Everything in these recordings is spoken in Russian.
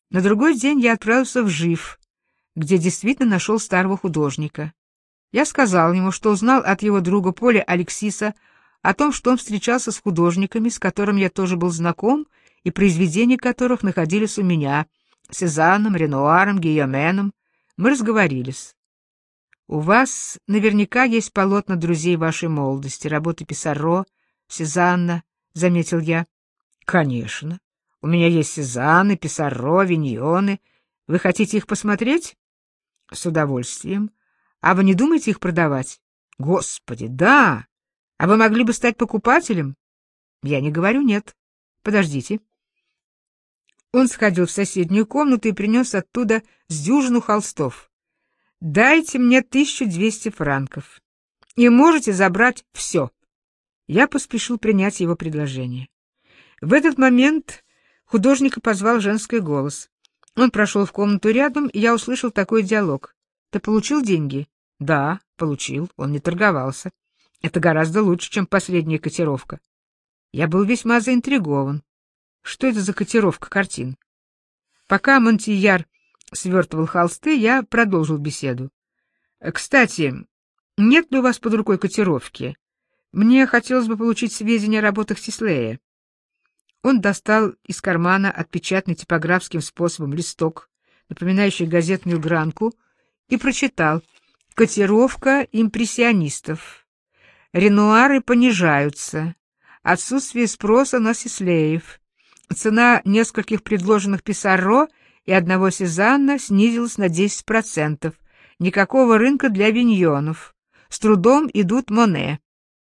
На другой день я отправился в Жив, где действительно нашел старого художника. Я сказал ему, что узнал от его друга Поля Алексиса о том, что он встречался с художниками, с которыми я тоже был знаком, и произведения которых находились у меня, Сезанном, Ренуаром, Гийоменом. Мы разговорились. У вас наверняка есть полотна друзей вашей молодости, работы Писаро, Сезанна, — заметил я. — Конечно. У меня есть Сезанны, Писаро, Виньоны. Вы хотите их посмотреть? — С удовольствием. А вы не думаете их продавать? — Господи, да! А вы могли бы стать покупателем? — Я не говорю нет. Подождите. Он сходил в соседнюю комнату и принес оттуда с дюжину холстов. «Дайте мне 1200 франков, и можете забрать все». Я поспешил принять его предложение. В этот момент художника позвал женский голос. Он прошел в комнату рядом, и я услышал такой диалог. «Ты получил деньги?» «Да, получил. Он не торговался. Это гораздо лучше, чем последняя котировка». Я был весьма заинтригован. Что это за котировка картин? Пока Монтияр свертывал холсты, я продолжил беседу. «Кстати, нет ли у вас под рукой котировки? Мне хотелось бы получить сведения о работах Сислея». Он достал из кармана отпечатанный типографским способом листок, напоминающий газетную гранку, и прочитал: «Котировка импрессионистов. Ренуары понижаются. Отсутствие спроса на Сислеев. Цена нескольких предложенных Писаро и одного Сезанна снизилась на 10%. Никакого рынка для Виньонов. С трудом идут Моне».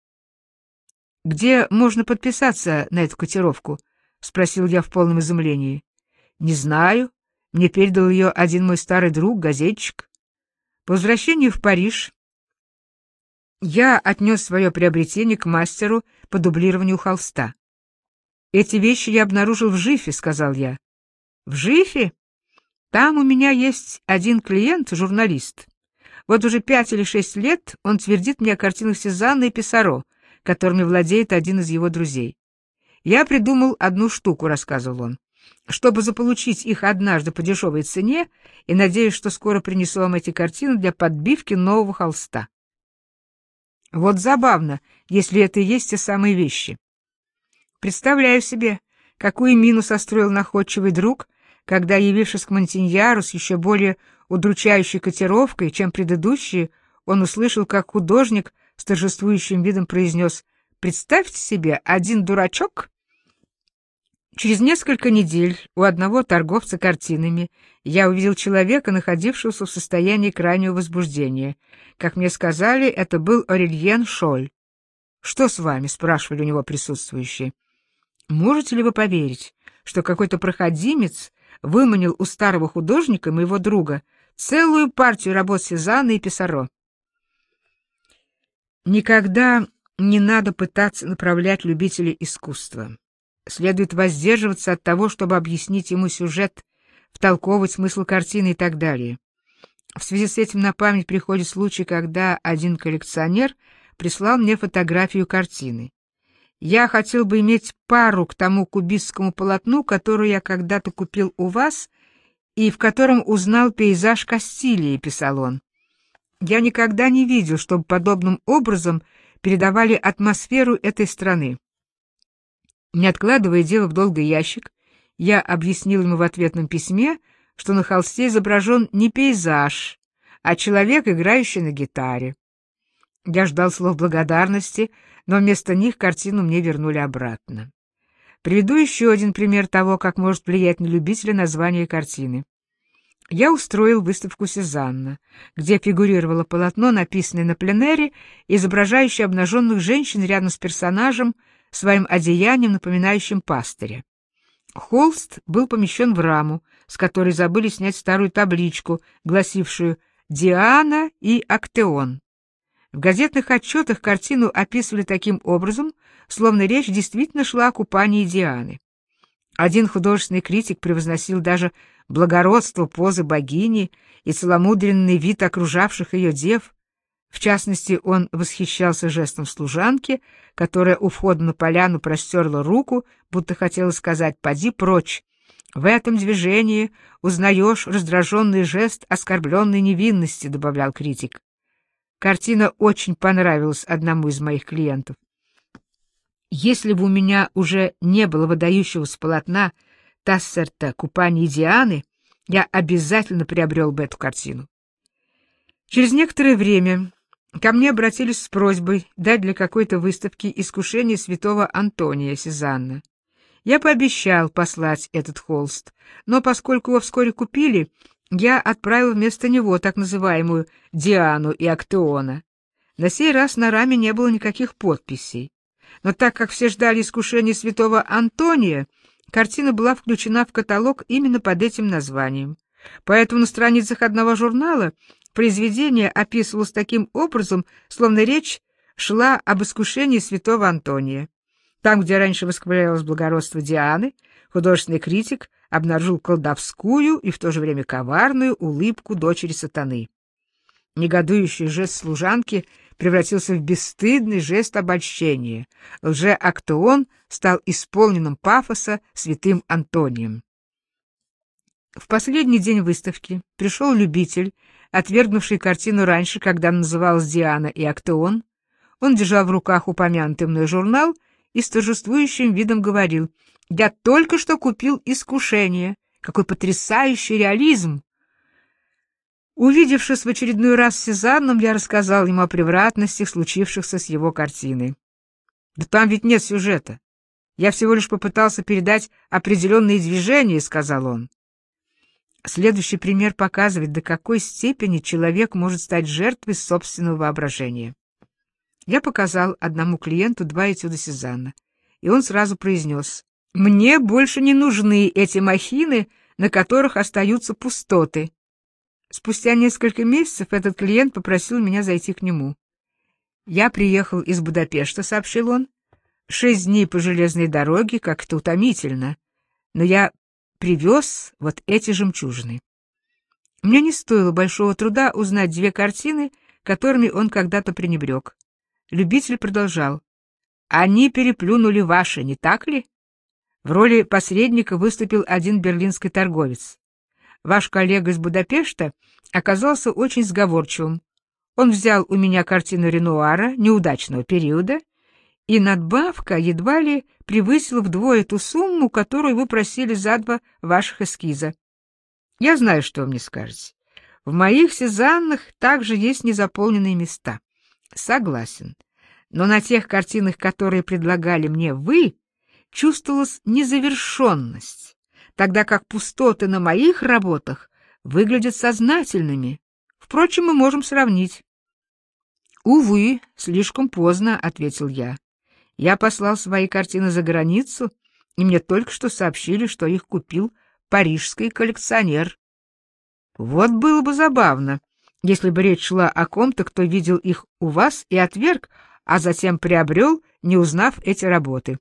«Где можно подписаться на эту котировку?» — спросил я в полном изумлении. «Не знаю. Мне передал ее один мой старый друг, газетчик. По возвращению в Париж я отнес свое приобретение к мастеру по дублированию холста. «Эти вещи я обнаружил в Жифе», — сказал я. «В Жифе? Там у меня есть один клиент, журналист. Вот уже 5 или 6 лет он твердит мне о картинах Сезанна и Писаро, которыми владеет один из его друзей. Я придумал одну штуку», — рассказывал он, «чтобы заполучить их однажды по дешевой цене, и надеюсь, что скоро принесу вам эти картины для подбивки нового холста». Вот забавно, если это и есть те самые вещи. Представляю себе, какую мину состроил находчивый друг, когда, явившись к Монтиньяру с еще более удручающей котировкой, чем предыдущие, он услышал, как художник с торжествующим видом произнес: «Представьте себе, один дурачок». Через несколько недель у одного торговца картинами я увидел человека, находившегося в состоянии крайнего возбуждения. Как мне сказали, это был Орельен Шоль. «Что с вами?» — спрашивали у него присутствующие. «Можете ли вы поверить, что какой-то проходимец выманил у старого художника, моего друга, целую партию работ Сезанна и Писаро?» Никогда не надо пытаться направлять любителей искусства. Следует воздерживаться от того, чтобы объяснить ему сюжет, втолковывать смысл картины и так далее. В связи с этим на память приходит случай, когда один коллекционер прислал мне фотографию картины. Я хотел бы иметь пару к тому кубистскому полотну, которое я когда-то купил у вас, и в котором узнал пейзаж Кастилии, писал он. Я никогда не видел, чтобы подобным образом передавали атмосферу этой страны. Не откладывая дело в долгий ящик, я объяснил ему в ответном письме, что на холсте изображен не пейзаж, а человек, играющий на гитаре. Я ждал слов благодарности, но вместо них картину мне вернули обратно. Приведу еще один пример того, как может влиять на любителя название картины. Я устроил выставку Сезанна, где фигурировало полотно, написанное на пленэре, изображающее обнаженных женщин рядом с персонажем, своим одеянием, напоминающим пастыря. Холст был помещен в раму, с которой забыли снять старую табличку, гласившую «Диана и Актеон». В газетных отчетах картину описывали таким образом, словно речь действительно шла о купании Дианы. Один художественный критик превозносил даже благородство позы богини и целомудренный вид окружавших ее дев. В частности, он восхищался жестом служанки, которая у входа на поляну простерла руку, будто хотела сказать: «Поди прочь, В этом движении узнаешь раздраженный жест оскорбленной невинности, добавлял критик. Картина очень понравилась одному из моих клиентов. Если бы у меня уже не было выдающегося полотна Тассерта «Купание Дианы», я обязательно приобрел бы эту картину. Через некоторое время ко мне обратились с просьбой дать для какой-то выставки «Искушение святого Антония» Сезанна. Я пообещал послать этот холст, но поскольку его вскоре купили, я отправил вместо него так называемую «Диану и Актеона». На сей раз на раме не было никаких подписей. Но так как все ждали «Искушения святого Антония», картина была включена в каталог именно под этим названием. Поэтому на страницах одного журнала произведение описывалось таким образом, словно речь шла об искушении святого Антония. Там, где раньше восхвалялось благородство Дианы, художественный критик обнаружил колдовскую и в то же время коварную улыбку дочери сатаны. Негодующий жест служанки превратился в бесстыдный жест обольщения. Лже-Актеон стал исполненным пафоса святым Антонием. В последний день выставки пришел любитель, отвергнувший картину раньше, когда она называлась «Диана и Актеон». Он держал в руках упомянутый мной журнал и с торжествующим видом говорил: «Я только что купил «Искушение». Какой потрясающий реализм!» Увидевшись в очередной раз с Сезанном, я рассказал ему о превратностях, случившихся с его картиной. «Да там ведь нет сюжета. Я всего лишь попытался передать определенные движения», — сказал он. Следующий пример показывает, до какой степени человек может стать жертвой собственного воображения. Я показал одному клиенту 2 этюда Сезанна, и он сразу произнес: «Мне больше не нужны эти махины, на которых остаются пустоты». Спустя несколько месяцев этот клиент попросил меня зайти к нему. «Я приехал из Будапешта», — сообщил он. 6 дней по железной дороге, как это утомительно. Но я привез вот эти жемчужины». Мне не стоило большого труда узнать 2 картины, которыми он когда-то пренебрег. Любитель продолжал: «Они переплюнули ваши, не так ли? В роли посредника выступил один берлинский торговец. Ваш коллега из Будапешта оказался очень сговорчивым. Он взял у меня картину Ренуара неудачного периода, и надбавка едва ли превысила вдвое ту сумму, которую вы просили за 2 ваших эскиза. Я знаю, что вы мне скажете. В моих Сезаннах также есть незаполненные места. Согласен. Но на тех картинах, которые предлагали мне вы, чувствовалась незавершенность, тогда как пустоты на моих работах выглядят сознательными. Впрочем, мы можем сравнить». «Увы, слишком поздно», — ответил я. «Я послал свои картины за границу, и мне только что сообщили, что их купил парижский коллекционер. Вот было бы забавно, если бы речь шла о ком-то, кто видел их у вас и отверг, а затем приобрел, не узнав эти работы».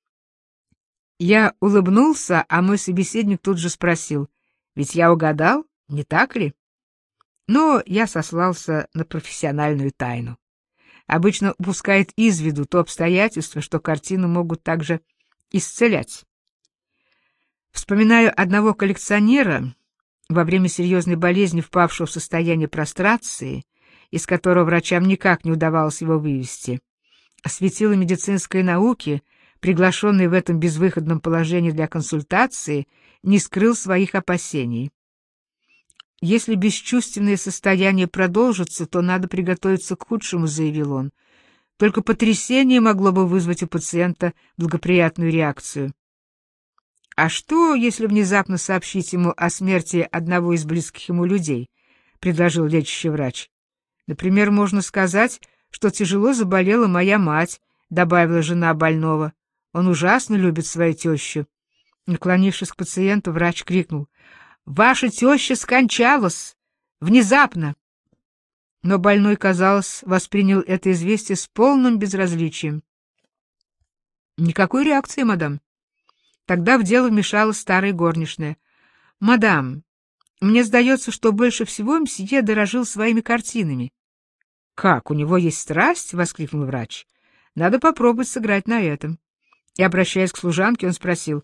Я улыбнулся, а мой собеседник тут же спросил: «Ведь я угадал, не так ли?» Но я сослался на профессиональную тайну. Обычно упускает из виду то обстоятельство, что картины могут также исцелять. Вспоминаю одного коллекционера, во время серьезной болезни впавшего в состояние прострации, из которого врачам никак не удавалось его вывести. Светило медицинской науки, приглашенный в этом безвыходном положении для консультации, не скрыл своих опасений. «Если бесчувственное состояние продолжится, то надо приготовиться к худшему», — заявил он. «Только потрясение могло бы вызвать у пациента благоприятную реакцию». «А что, если внезапно сообщить ему о смерти одного из близких ему людей?» — предложил лечащий врач. «Например, можно сказать, что тяжело заболела моя мать», — добавила жена больного. «Он ужасно любит свою тещу». Наклонившись к пациенту, врач крикнул: «Ваша теща скончалась! Внезапно!» Но больной, казалось, воспринял это известие с полным безразличием. «Никакой реакции, мадам». Тогда в дело вмешалась старая горничная. «Мадам, мне сдается, что больше всего мсье дорожил своими картинами». «Как, у него есть страсть?» — воскликнул врач. «Надо попробовать сыграть на этом». И, обращаясь к служанке, он спросил: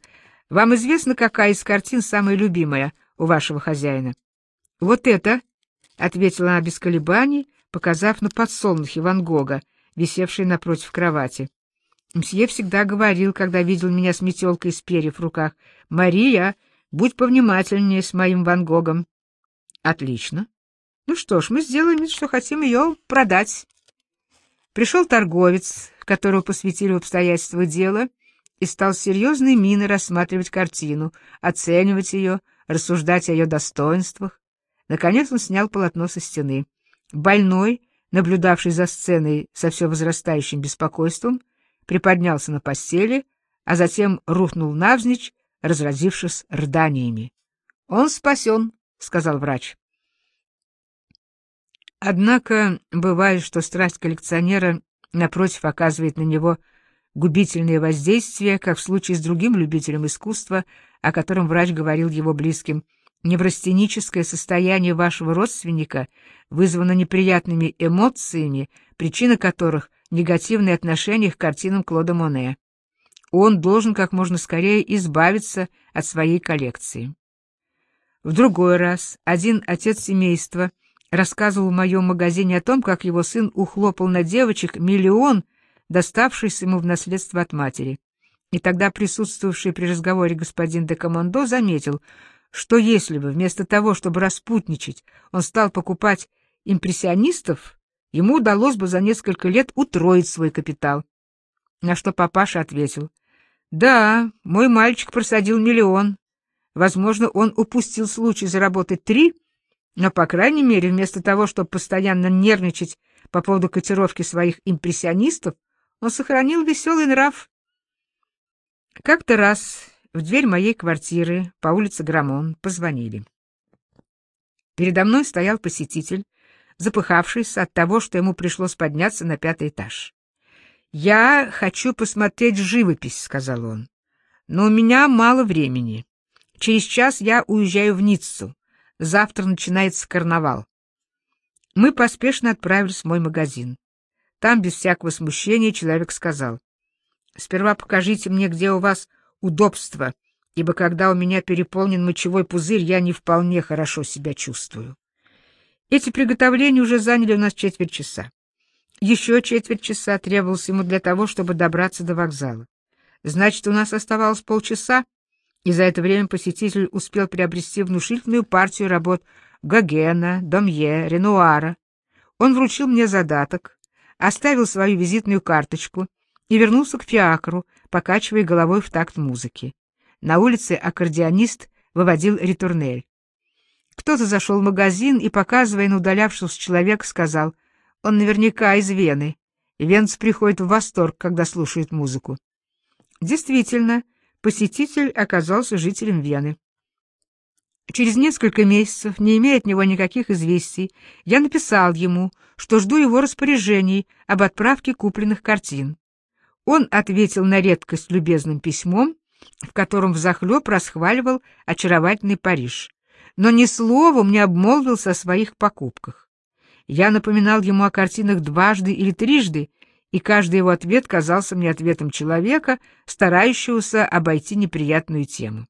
Вам известно, какая из картин самая любимая у вашего хозяина? — Вот это, — ответила она без колебаний, показав на подсолнухи Ван Гога, висевшие напротив кровати. Мсье всегда говорил, когда видел меня с метелкой из перьев в руках: «Мария, будь повнимательнее с моим Ван Гогом». Отлично. Ну что ж, мы сделаем вид, что хотим ее продать. Пришел торговец, которого посвятили в обстоятельства дела, и стал с серьезной миной рассматривать картину, оценивать ее, рассуждать о ее достоинствах. Наконец он снял полотно со стены. Больной, наблюдавший за сценой со все возрастающим беспокойством, приподнялся на постели, а затем рухнул навзничь, разразившись рыданиями. — Он спасен, — сказал врач. Однако бывает, что страсть коллекционера, напротив, оказывает на него губительные воздействия, как в случае с другим любителем искусства, о котором врач говорил его близким. Неврастеническое состояние вашего родственника вызвано неприятными эмоциями, причина которых — негативное отношение к картинам Клода Моне. Он должен как можно скорее избавиться от своей коллекции. В другой раз один отец семейства рассказывал в моем магазине о том, как его сын ухлопал на девочек миллион, доставшийся ему в наследство от матери. И тогда присутствовавший при разговоре господин де Комондо заметил, что если бы вместо того, чтобы распутничать, он стал покупать импрессионистов, ему удалось бы за несколько лет утроить свой капитал. На что папаша ответил: «Да, мой мальчик просадил миллион. Возможно, он упустил случай заработать 3, но, по крайней мере, вместо того, чтобы постоянно нервничать по поводу котировки своих импрессионистов, он сохранил веселый нрав». Как-то раз в дверь моей квартиры по улице Грамон позвонили. Передо мной стоял посетитель, запыхавшийся от того, что ему пришлось подняться на 5-й этаж. «Я хочу посмотреть живопись», — сказал он, — «но у меня мало времени. Через час я уезжаю в Ниццу. Завтра начинается карнавал». Мы поспешно отправились в мой магазин. Там, без всякого смущения, человек сказал: «Сперва покажите мне, где у вас удобство, ибо когда у меня переполнен мочевой пузырь, я не вполне хорошо себя чувствую». Эти приготовления уже заняли у нас четверть часа. Еще четверть часа требовалось ему для того, чтобы добраться до вокзала. Значит, у нас оставалось полчаса, и за это время посетитель успел приобрести внушительную партию работ Гогена, Домье, Ренуара. Он вручил мне задаток, оставил свою визитную карточку и вернулся к фиакру, покачивая головой в такт музыки. На улице аккордеонист выводил ритурнель. Кто-то зашел в магазин и, показывая на удалявшегося человека, сказал: «Он наверняка из Вены. Венцы приходят в восторг, когда слушают музыку». Действительно, посетитель оказался жителем Вены. Через несколько месяцев, не имея от него никаких известий, я написал ему, что жду его распоряжений об отправке купленных картин. Он ответил на редкость любезным письмом, в котором взахлеб расхваливал очаровательный Париж, но ни словом не обмолвился о своих покупках. Я напоминал ему о картинах дважды или трижды, и каждый его ответ казался мне ответом человека, старающегося обойти неприятную тему.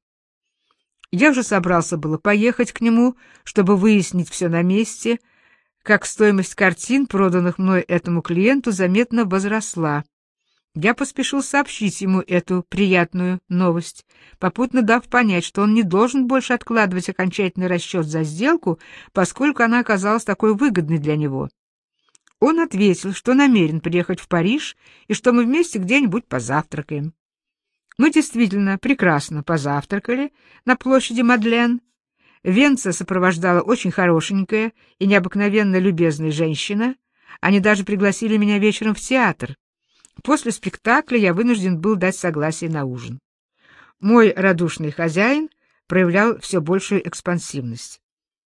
Я уже собрался было поехать к нему, чтобы выяснить все на месте, как стоимость картин, проданных мной этому клиенту, заметно возросла. Я поспешил сообщить ему эту приятную новость, попутно дав понять, что он не должен больше откладывать окончательный расчет за сделку, поскольку она оказалась такой выгодной для него. Он ответил, что намерен приехать в Париж и что мы вместе где-нибудь позавтракаем. Мы действительно прекрасно позавтракали на площади Мадлен. Венца сопровождала очень хорошенькая и необыкновенно любезная женщина. Они даже пригласили меня вечером в театр. После спектакля я вынужден был дать согласие на ужин. Мой радушный хозяин проявлял все большую экспансивность.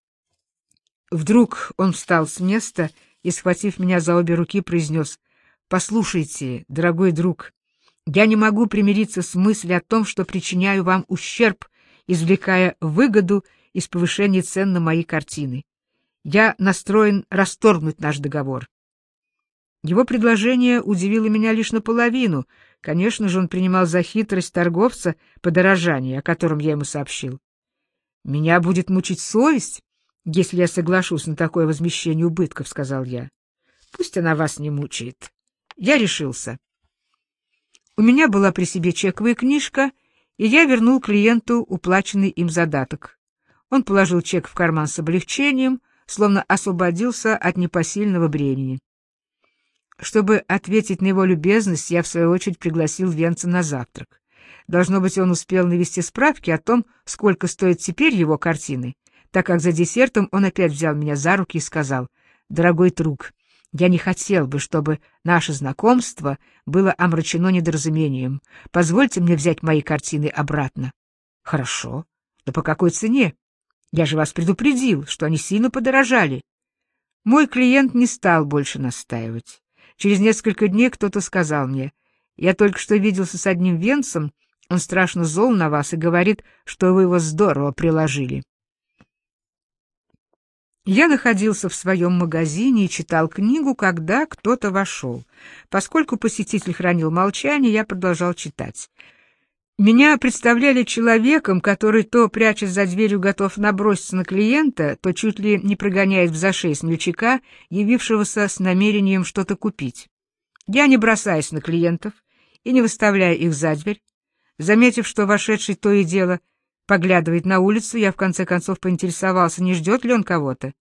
Вдруг он встал с места и, схватив меня за обе руки, произнес: «Послушайте, дорогой друг, я не могу примириться с мыслью о том, что причиняю вам ущерб, извлекая выгоду из повышения цен на мои картины. Я настроен расторгнуть наш договор». Его предложение удивило меня лишь наполовину, Конечно же, он принимал за хитрость торговца подорожание, о котором я ему сообщил. «Меня будет мучить совесть, если я соглашусь на такое возмещение убытков», — сказал я. «Пусть она вас не мучает. Я решился». У меня была при себе чековая книжка, и я вернул клиенту уплаченный им задаток. Он положил чек в карман с облегчением, словно освободился от непосильного бремени. Чтобы ответить на его любезность, я, в свою очередь, пригласил Венца на завтрак. Должно быть, он успел навести справки о том, сколько стоят теперь его картины, так как за десертом он опять взял меня за руки и сказал: «Дорогой друг, я не хотел бы, чтобы наше знакомство было омрачено недоразумением. Позвольте мне взять мои картины обратно». «Хорошо. Но по какой цене? Я же вас предупредил, что они сильно подорожали». Мой клиент не стал больше настаивать. Через несколько дней кто-то сказал мне: «Я только что виделся с одним Венцем, он страшно зол на вас и говорит, что вы его здорово приложили». Я находился в своем магазине и читал книгу, когда кто-то вошел. Поскольку посетитель хранил молчание, я продолжал читать. Меня представляли человеком, который то, прячась за дверью, готов наброситься на клиента, то чуть ли не прогоняет в зашей смельчака, явившегося с намерением что-то купить. Я не бросаюсь на клиентов и не выставляю их за дверь. Заметив, что вошедший то и дело поглядывает на улицу, я в конце концов поинтересовался, не ждет ли он кого-то.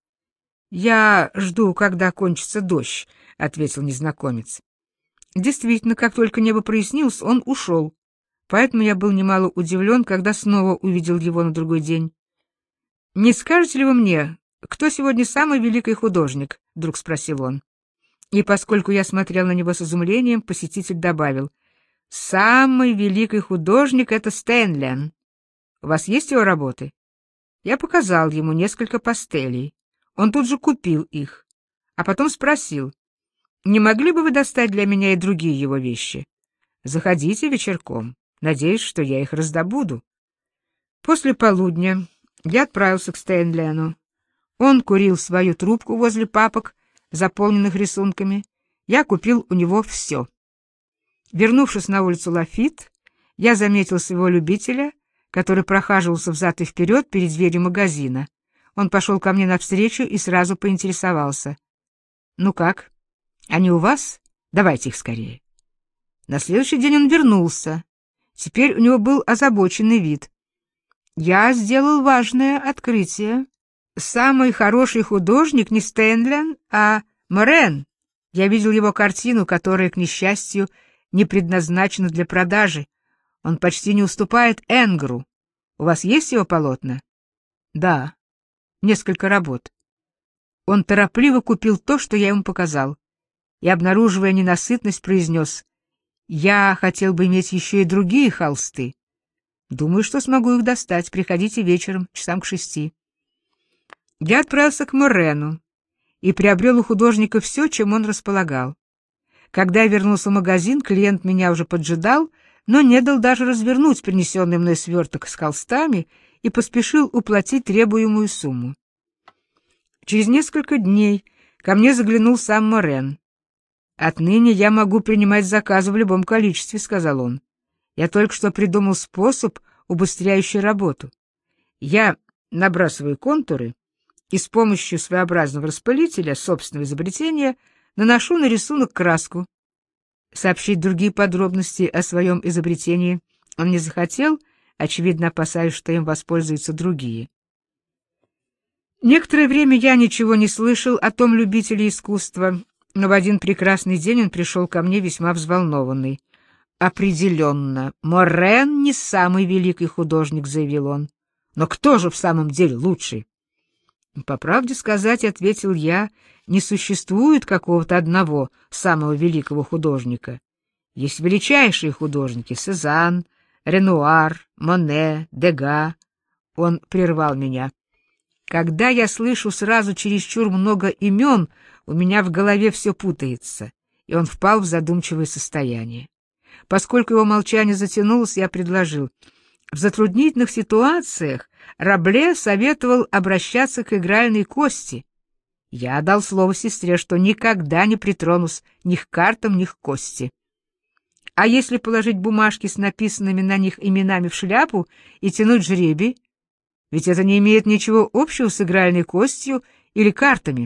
«Я жду, когда кончится дождь», — ответил незнакомец. Действительно, как только небо прояснилось, он ушел. Поэтому я был немало удивлен, когда снова увидел его на другой день. «Не скажете ли вы мне, кто сегодня самый великий художник?» — вдруг спросил он. И поскольку я смотрел на него с изумлением, посетитель добавил: «Самый великий художник — это Стенлен. У вас есть его работы?» Я показал ему несколько пастелей. Он тут же купил их, а потом спросил: «Не могли бы вы достать для меня и другие его вещи? Заходите вечерком. Надеюсь, что я их раздобуду». После полудня я отправился к Стенлену. Он курил свою трубку возле папок, заполненных рисунками. Я купил у него все. Вернувшись на улицу Лафит, я заметил своего любителя, который прохаживался взад и вперед перед дверью магазина. Он пошел ко мне навстречу и сразу поинтересовался: «Ну как? Они у вас? Давайте их скорее». На следующий день он вернулся. Теперь у него был озабоченный вид. «Я сделал важное открытие. Самый хороший художник не Стенлен, а Морен. Я видел его картину, которая, к несчастью, не предназначена для продажи. Он почти не уступает Энгру. У вас есть его полотна?» «Да, несколько работ». Он торопливо купил то, что я ему показал, и, обнаруживая ненасытность, произнес: «Я хотел бы иметь еще и другие холсты. Думаю, что смогу их достать. Приходите вечером, часам к 6». Я отправился к Морену и приобрел у художника все, чем он располагал. Когда я вернулся в магазин, клиент меня уже поджидал, но не дал даже развернуть принесенный мной сверток с холстами и поспешил уплатить требуемую сумму. Через несколько дней ко мне заглянул сам Морен. «Отныне я могу принимать заказы в любом количестве», — сказал он. «Я только что придумал способ, убыстряющий работу. Я набрасываю контуры и с помощью своеобразного распылителя собственного изобретения наношу на рисунок краску». Сообщить другие подробности о своем изобретении он не захотел, очевидно опасаясь, что им воспользуются другие. Некоторое время я ничего не слышал о том любителе искусства, но в один прекрасный день он пришел ко мне весьма взволнованный. «Определенно, Морен не самый великий художник», — заявил он. «Но кто же в самом деле лучший?» «По правде сказать, — ответил я, — не существует какого-то одного самого великого художника. Есть величайшие художники — Сезанн, Ренуар, Моне, Дега». Он прервал меня. «Когда я слышу сразу чересчур много имен, у меня в голове все путается», и он впал в задумчивое состояние. Поскольку его молчание затянулось, я предложил: в затруднительных ситуациях Рабле советовал обращаться к игральной кости. Я дал слово сестре, что никогда не притронусь ни к картам, ни к кости. А если положить бумажки с написанными на них именами в шляпу и тянуть жребий? Ведь это не имеет ничего общего с игральной костью или картами.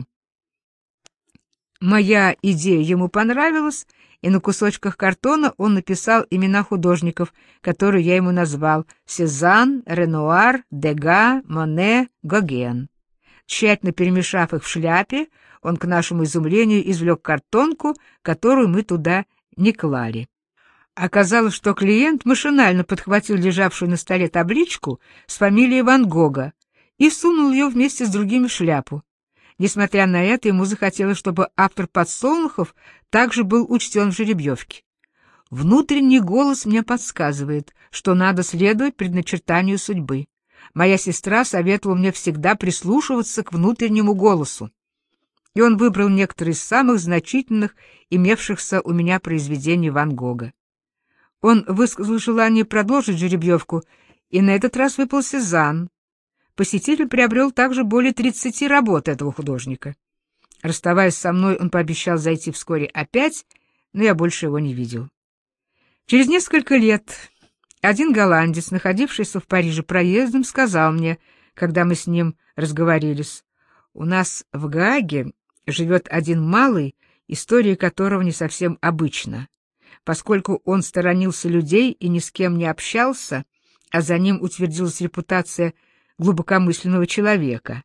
Моя идея ему понравилась, и на кусочках картона он написал имена художников, которые я ему назвал: Сезанн, Ренуар, Дега, Моне, Гоген. Тщательно перемешав их в шляпе, он, к нашему изумлению, извлек картонку, которую мы туда не клали. Оказалось, что клиент машинально подхватил лежавшую на столе табличку с фамилией Ван Гога и сунул ее вместе с другими в шляпу. Несмотря на это, ему захотелось, чтобы автор «Подсолнухов» также был учтен в жеребьевке. Внутренний голос мне подсказывает, что надо следовать предначертанию судьбы. Моя сестра советовала мне всегда прислушиваться к внутреннему голосу. И он выбрал некоторые из самых значительных имевшихся у меня произведений Ван Гога. Он высказал желание продолжить жеребьевку, и на этот раз выпал Сезанн. Посетитель приобрел также более 30 работ этого художника. Расставаясь со мной, он пообещал зайти вскоре опять, но я больше его не видел. Через несколько лет один голландец, находившийся в Париже проездом, сказал мне, когда мы с ним разговорились: «У нас в Гааге живет один малый, история которого не совсем обычна. Поскольку он сторонился людей и ни с кем не общался, а за ним утвердилась репутация глубокомысленного человека.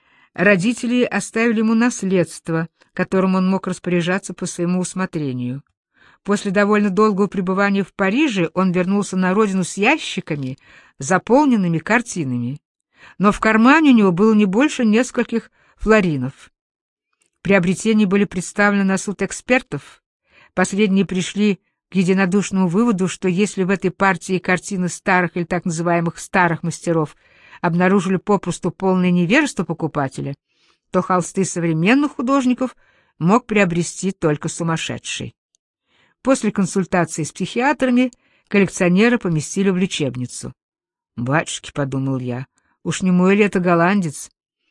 Родители оставили ему наследство, которым он мог распоряжаться по своему усмотрению. После довольно долгого пребывания в Париже он вернулся на родину с ящиками, заполненными картинами. Но в кармане у него было не больше нескольких флоринов. Приобретения были представлены на суд экспертов. Последние пришли к единодушному выводу, что если в этой партии картины старых или так называемых старых мастеров обнаружили попросту полное невежество покупателя, то холсты современных художников мог приобрести только сумасшедший. После консультации с психиатрами коллекционера поместили в лечебницу. «Батюшки», — подумал я, — «уж не мой ли это голландец?»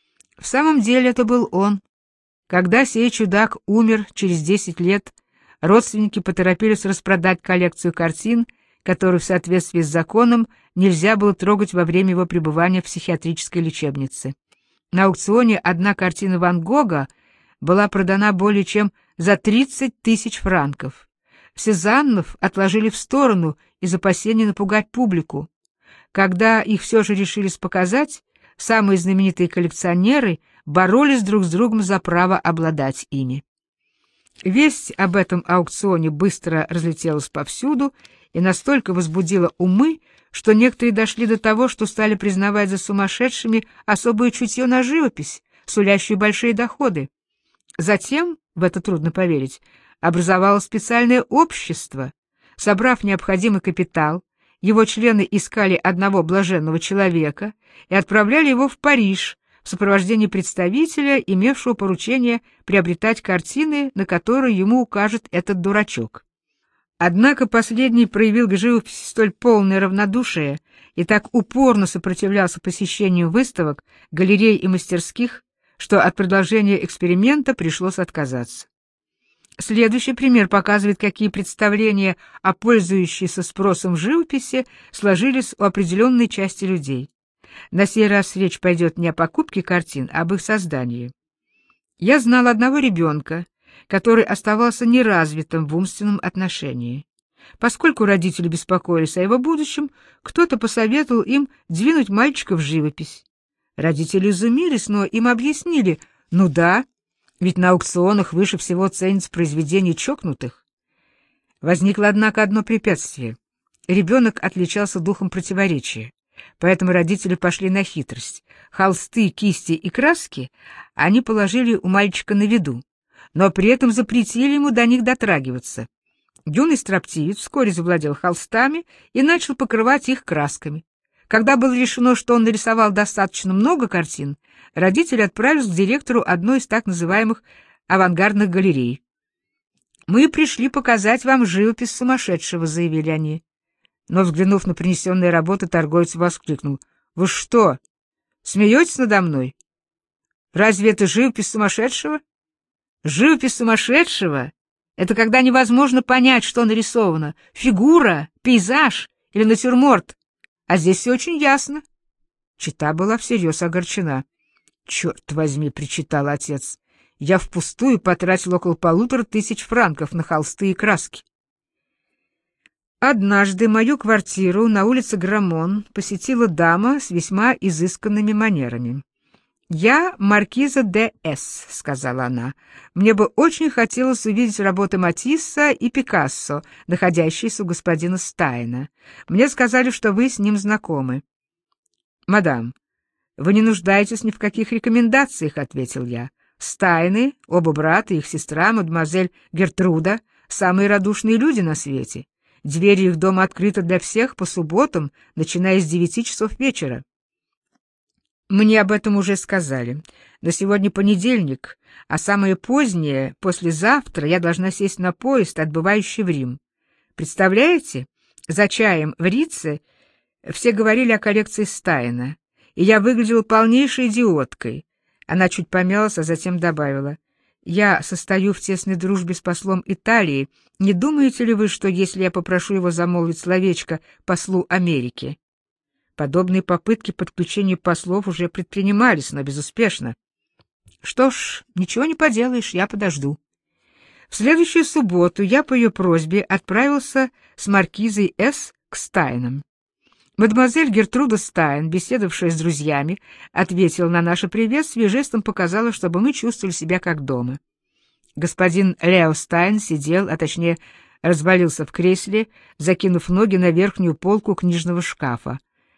В самом деле это был он. Когда сей чудак умер через 10 лет, родственники поторопились распродать коллекцию картин, которую в соответствии с законом нельзя было трогать во время его пребывания в психиатрической лечебнице. На аукционе одна картина Ван Гога была продана более чем за 30 000 франков. Сезаннов отложили в сторону из опасения напугать публику. Когда их все же решились показать, самые знаменитые коллекционеры боролись друг с другом за право обладать ими. Весть об этом аукционе быстро разлетелась повсюду и настолько возбудила умы, что некоторые дошли до того, что стали признавать за сумасшедшими особое чутье на живопись, сулящую большие доходы. Затем, в это трудно поверить, образовалось специальное общество. Собрав необходимый капитал, его члены искали одного блаженного человека и отправляли его в Париж в сопровождении представителя, имевшего поручение приобретать картины, на которые ему укажет этот дурачок. Однако последний проявил к живописи столь полное равнодушие и так упорно сопротивлялся посещению выставок, галерей и мастерских, что от предложения эксперимента пришлось отказаться. Следующий пример показывает, какие представления о пользующейся спросом живописи сложились у определенной части людей. На сей раз речь пойдет не о покупке картин, а об их создании. Я знал одного ребенка, который оставался неразвитым в умственном отношении. Поскольку родители беспокоились о его будущем, кто-то посоветовал им двинуть мальчика в живопись. Родители изумились, но им объяснили: ну да, ведь на аукционах выше всего ценятся произведения чокнутых. Возникло, однако, одно препятствие. Ребенок отличался духом противоречия, поэтому родители пошли на хитрость. Холсты, кисти и краски они положили у мальчика на виду, но при этом запретили ему до них дотрагиваться. Юный строптивец вскоре завладел холстами и начал покрывать их красками. Когда было решено, что он нарисовал достаточно много картин, родители отправились к директору одной из так называемых авангардных галерей. «Мы пришли показать вам живопись сумасшедшего», — заявили они. Но, взглянув на принесенные работы, торговец воскликнул: «Вы что, смеетесь надо мной? Разве это живопись сумасшедшего? Живопись сумасшедшего — Это когда невозможно понять, что нарисовано — фигура, пейзаж или натюрморт. А здесь все очень ясно. Чита была всерьез огорчена. «Черт возьми!» — причитал отец. «Я впустую потратил около 1500 франков на холсты и краски». Однажды мою квартиру на улице Граммон посетила дама с весьма изысканными манерами. «Я маркиза де С», — сказала она. «Мне бы очень хотелось увидеть работы Матисса и Пикассо, находящиеся у господина Стайна. Мне сказали, что вы с ним знакомы». «Мадам, вы не нуждаетесь ни в каких рекомендациях», — ответил я. «Стайны, оба брата и их сестра, мадемуазель Гертруда, самые радушные люди на свете. Двери их дома открыты для всех по субботам, начиная с 9 часов вечера». Мне об этом уже сказали. Но сегодня понедельник, а самое позднее, послезавтра, я должна сесть на поезд, отбывающий в Рим. Представляете, за чаем в Рице все говорили о коллекции Стайна, и я выглядела полнейшей идиоткой. Она чуть помялась, а затем добавила: «Я состою в тесной дружбе с послом Италии. Не думаете ли вы, что если я попрошу его замолвить словечко послу Америки?» Подобные попытки подключения послов уже предпринимались, но безуспешно. Что ж, ничего не поделаешь, я подожду. В следующую субботу я по ее просьбе отправился с маркизой С. к Стайнам. Мадемуазель Гертруда Стайн, беседовавшая с друзьями, ответила на наше приветствие и жестом показала, чтобы мы чувствовали себя как дома. Господин Лео Стайн сидел, а точнее развалился в кресле, закинув ноги на верхнюю полку книжного шкафа.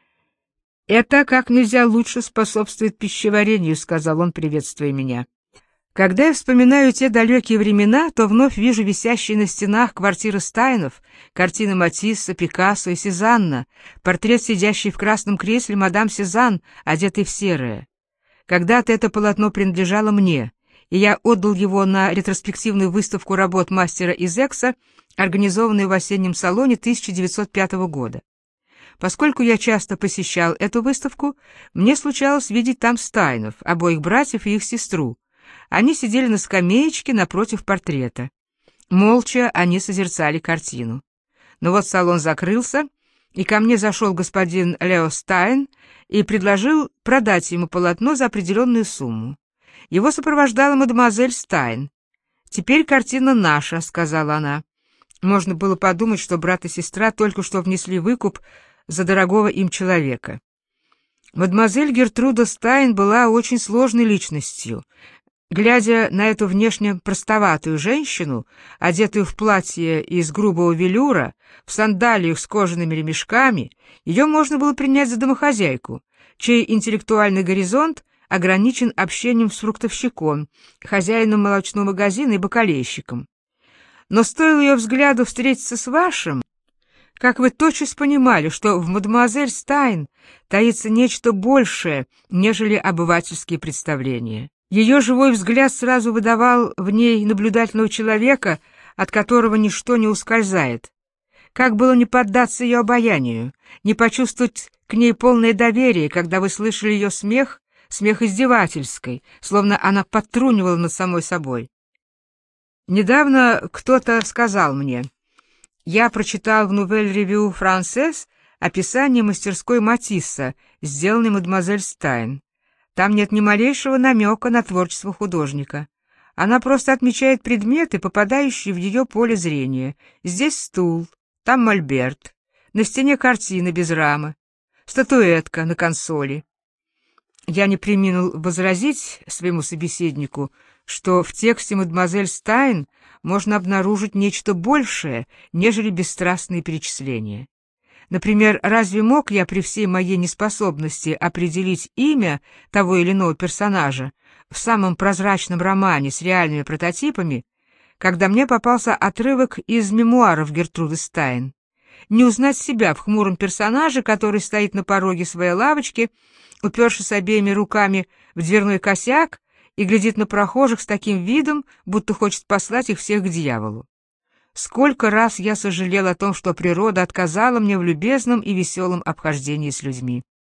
«Это как нельзя лучше способствует пищеварению», — сказал он, приветствуя меня. Когда я вспоминаю те далекие времена, то вновь вижу висящие на стенах квартиры Стайнов, картины Матисса, Пикассо и Сезанна, портрет сидящей в красном кресле мадам Сезанн, одетой в серое. Когда-то это полотно принадлежало мне, и я отдал его на ретроспективную выставку работ мастера из Экса, организованную в осеннем салоне 1905 года. Поскольку я часто посещал эту выставку, мне случалось видеть там Стайнов, обоих братьев и их сестру. Они сидели на скамеечке напротив портрета. Молча они созерцали картину. Но вот салон закрылся, и ко мне зашел господин Лео Стайн и предложил продать ему полотно за определенную сумму. Его сопровождала мадемуазель Стайн. «Теперь картина наша», — сказала она. Можно было подумать, что брат и сестра только что внесли выкуп за дорогого им человека. Мадемуазель Гертруда Стайн была очень сложной личностью. Глядя на эту внешне простоватую женщину, одетую в платье из грубого велюра, в сандалиях с кожаными ремешками, ее можно было принять за домохозяйку, чей интеллектуальный горизонт ограничен общением с фруктовщиком, хозяином молочного магазина и бакалейщиком. Но стоило ее взгляду встретиться с вашим, как вы тотчас понимали, что в мадемуазель Стайн таится нечто большее, нежели обывательские представления. Ее живой взгляд сразу выдавал в ней наблюдательного человека, от которого ничто не ускользает. Как было не поддаться ее обаянию, не почувствовать к ней полное доверие, когда вы слышали ее смех, смех издевательский, словно она подтрунивала над самой собой. Недавно кто-то сказал мне: «Я прочитал в Nouvelle Revue Française описание мастерской Матисса, сделанной мадемуазель Стайн. Там нет ни малейшего намека на творчество художника. Она просто отмечает предметы, попадающие в ее поле зрения. Здесь стул, там мольберт, на стене картина без рамы, статуэтка на консоли». Я не преминул возразить своему собеседнику, что в тексте мадемуазель Стайн можно обнаружить нечто большее, нежели бесстрастные перечисления. Например, разве мог я при всей моей неспособности определить имя того или иного персонажа в самом прозрачном романе с реальными прототипами, когда мне попался отрывок из мемуаров Гертруды Стайн? Не узнать себя в хмуром персонаже, который стоит на пороге своей лавочки, упершись обеими руками в дверной косяк, и глядит на прохожих с таким видом, будто хочет послать их всех к дьяволу. Сколько раз я сожалел о том, что природа отказала мне в любезном и веселом обхождении с людьми.